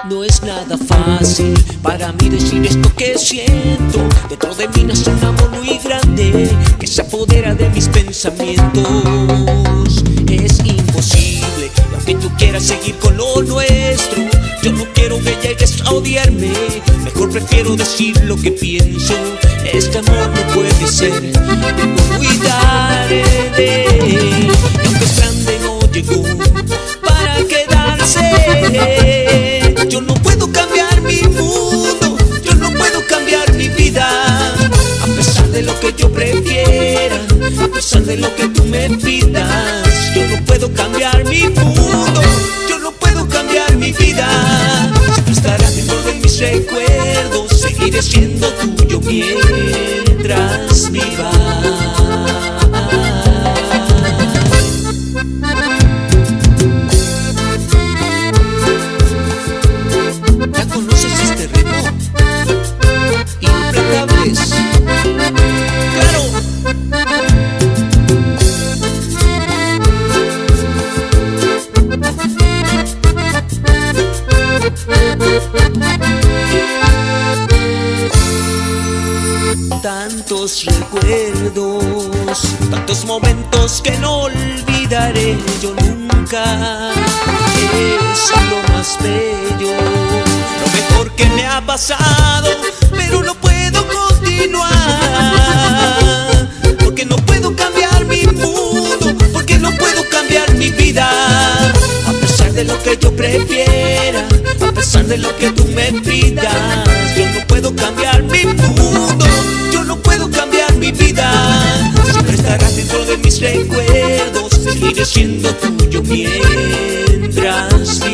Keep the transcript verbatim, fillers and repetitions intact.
No es nada fácil para mí decir esto que siento. Dentro de mí nace un amor muy grande que se apodera de mis pensamientos. Es imposible, y aunque tú quieras seguir con lo nuestro, yo no quiero que llegues a odiarme. Mejor prefiero decir lo que pienso. Este amor no puede ser, debo cuidaré de él. Y aunque es grande no llegó para quedarse. Yo no puedo cambiar mi mundo, yo no puedo cambiar mi vida. A pesar de lo que yo prefiera, a pesar de lo que tú me pidas, yo no puedo cambiar mi mundo, yo no puedo cambiar mi vida. Siempre estarás dentro de mis recuerdos, seguiré siendo tuyo mientras viva. ¿Ya conoces este ritmo? Implacables. ¡Claro! Tantos recuerdos, tantos momentos que no olvidaré yo nunca. Es lo más bello, lo mejor que me ha pasado, pero no puedo continuar, porque no puedo cambiar mi mundo, porque no puedo cambiar mi vida. A pesar de lo que yo prefiera, a pesar de lo que tú me pidas, yo no puedo cambiar mi mundo, yo no puedo cambiar mi vida. Siempre estarás dentro de mis recuerdos, seguiré siendo tuyo mientras viva.